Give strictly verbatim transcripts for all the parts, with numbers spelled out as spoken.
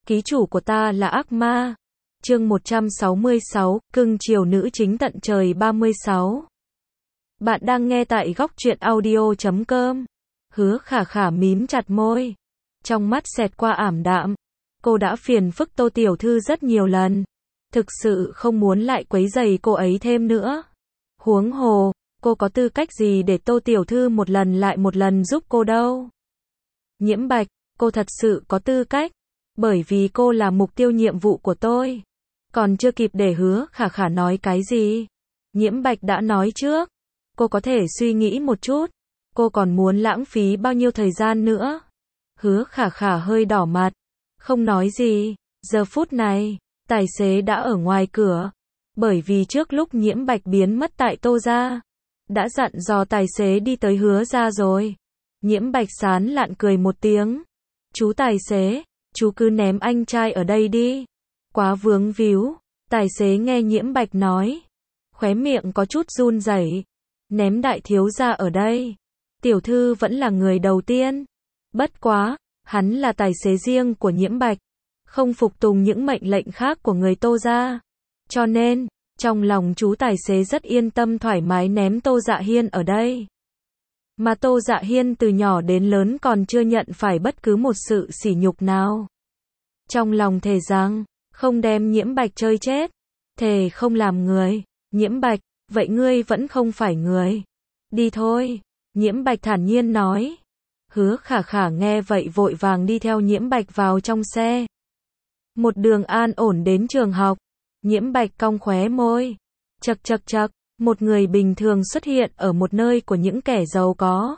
Ký chủ của ta là ác ma. Chương một trăm sáu mươi sáu, cưng chiều nữ chính tận trời ba mươi sáu. Bạn đang nghe tại góc truyện audio chấm com. Hứa Khả Khả mím chặt môi. Trong mắt xẹt qua ảm đạm. Cô đã phiền phức Tô Tiểu Thư rất nhiều lần. Thực sự không muốn lại quấy rầy cô ấy thêm nữa. Huống hồ, cô có tư cách gì để Tô Tiểu Thư một lần lại một lần giúp cô đâu. Nhiễm Bạch, cô thật sự có tư cách. Bởi vì cô là mục tiêu nhiệm vụ của tôi. Còn chưa kịp để Hứa Khả Khả nói cái gì. Nhiễm Bạch đã nói trước. Cô có thể suy nghĩ một chút. Cô còn muốn lãng phí bao nhiêu thời gian nữa. Hứa Khả Khả hơi đỏ mặt. Không nói gì. Giờ phút này, tài xế đã ở ngoài cửa. Bởi vì trước lúc Nhiễm Bạch biến mất tại Tô gia, đã dặn dò tài xế đi tới Hứa gia rồi. Nhiễm Bạch sán lạn cười một tiếng. Chú tài xế, chú cứ ném anh trai ở đây đi. Quá vướng víu. Tài xế nghe Nhiễm Bạch nói. Khóe miệng có chút run rẩy. Ném đại thiếu gia ở đây. Tiểu thư vẫn là người đầu tiên. Bất quá, hắn là tài xế riêng của Nhiễm Bạch. Không phục tùng những mệnh lệnh khác của người Tô gia. Cho nên, trong lòng chú tài xế rất yên tâm thoải mái ném Tô Dạ Hiên ở đây. Mà Tô Dạ Hiên từ nhỏ đến lớn còn chưa nhận phải bất cứ một sự sỉ nhục nào. Trong lòng thề rằng, không đem Nhiễm Bạch chơi chết. Thề không làm người. Nhiễm Bạch, vậy ngươi vẫn không phải người. Đi thôi. Nhiễm Bạch thản nhiên nói. Hứa Khả Khả nghe vậy vội vàng đi theo Nhiễm Bạch vào trong xe. Một đường an ổn đến trường học. Nhiễm Bạch cong khóe môi. Chậc chậc chậc, một người bình thường xuất hiện ở một nơi của những kẻ giàu có.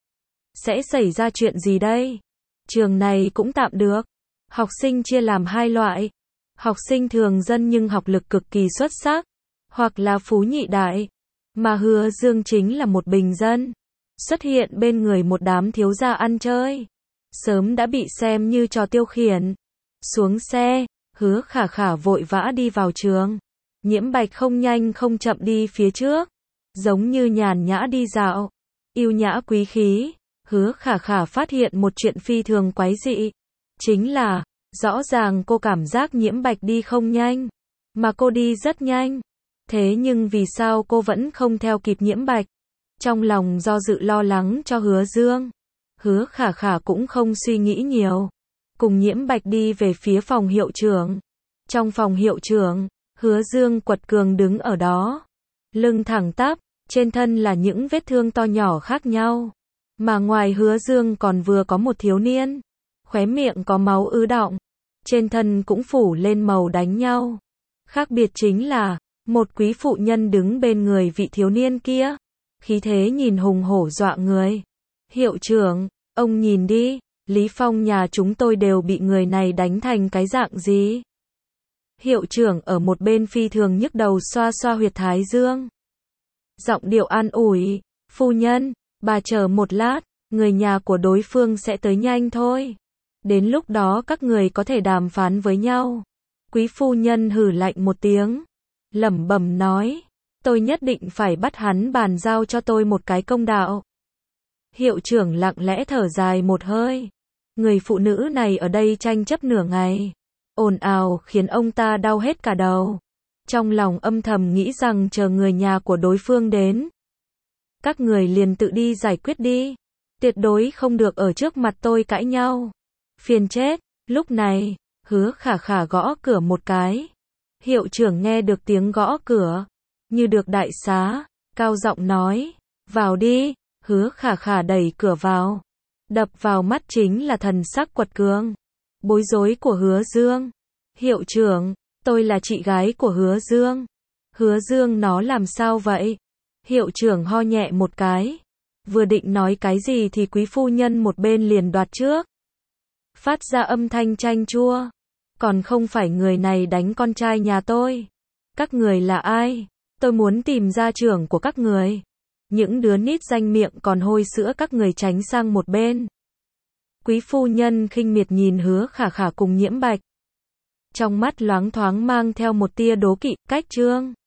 Sẽ xảy ra chuyện gì đây? Trường này cũng tạm được. Học sinh chia làm hai loại. Học sinh thường dân nhưng học lực cực kỳ xuất sắc. Hoặc là phú nhị đại. Mà Hứa Dương chính là một bình dân. Xuất hiện bên người một đám thiếu gia ăn chơi. Sớm đã bị xem như trò tiêu khiển. Xuống xe, Hứa Khả Khả vội vã đi vào trường. Nhiễm Bạch không nhanh không chậm đi phía trước. Giống như nhàn nhã đi dạo. Yêu nhã quý khí. Hứa Khả Khả phát hiện một chuyện phi thường quái dị. Chính là, rõ ràng cô cảm giác Nhiễm Bạch đi không nhanh. Mà cô đi rất nhanh. Thế nhưng vì sao cô vẫn không theo kịp Nhiễm Bạch? Trong lòng do dự lo lắng cho Hứa Dương. Hứa Khả Khả cũng không suy nghĩ nhiều. Cùng Nhiễm Bạch đi về phía phòng hiệu trưởng. Trong phòng hiệu trưởng, Hứa Dương quật cường đứng ở đó. Lưng thẳng tắp, trên thân là những vết thương to nhỏ khác nhau. Mà ngoài Hứa Dương còn vừa có một thiếu niên. Khóe miệng có máu ứ đọng. Trên thân cũng phủ lên màu đánh nhau. Khác biệt chính là, một quý phụ nhân đứng bên người vị thiếu niên kia. Khí thế nhìn hùng hổ dọa người. Hiệu trưởng, ông nhìn đi, Lý Phong nhà chúng tôi đều bị người này đánh thành cái dạng gì? Hiệu trưởng ở một bên phi thường nhức đầu xoa xoa huyệt thái dương. Giọng điệu an ủi, phu nhân, bà chờ một lát, người nhà của đối phương sẽ tới nhanh thôi. Đến lúc đó các người có thể đàm phán với nhau. Quý phu nhân hừ lạnh một tiếng, lẩm bẩm nói, tôi nhất định phải bắt hắn bàn giao cho tôi một cái công đạo. Hiệu trưởng lặng lẽ thở dài một hơi. Người phụ nữ này ở đây tranh chấp nửa ngày. Ồn ào khiến ông ta đau hết cả đầu. Trong lòng âm thầm nghĩ rằng chờ người nhà của đối phương đến. Các người liền tự đi giải quyết đi. Tuyệt đối không được ở trước mặt tôi cãi nhau. Phiền chết. Lúc này, Hứa Khả Khả gõ cửa một cái. Hiệu trưởng nghe được tiếng gõ cửa. Như được đại xá. Cao giọng nói. Vào đi. Hứa Khả Khả đẩy cửa vào. Đập vào mắt chính là thần sắc quật cường. Bối rối của Hứa Dương. Hiệu trưởng, tôi là chị gái của Hứa Dương. Hứa Dương nó làm sao vậy? Hiệu trưởng ho nhẹ một cái. Vừa định nói cái gì thì quý phu nhân một bên liền đoạt trước. Phát ra âm thanh chanh chua. Còn không phải người này đánh con trai nhà tôi. Các người là ai? Tôi muốn tìm gia trưởng của các người. Những đứa nít danh miệng còn hôi sữa các người tránh sang một bên. Quý phu nhân khinh miệt nhìn Hứa Khả Khả cùng Nhiễm Bạch. Trong mắt loáng thoáng mang theo một tia đố kỵ, cách trương.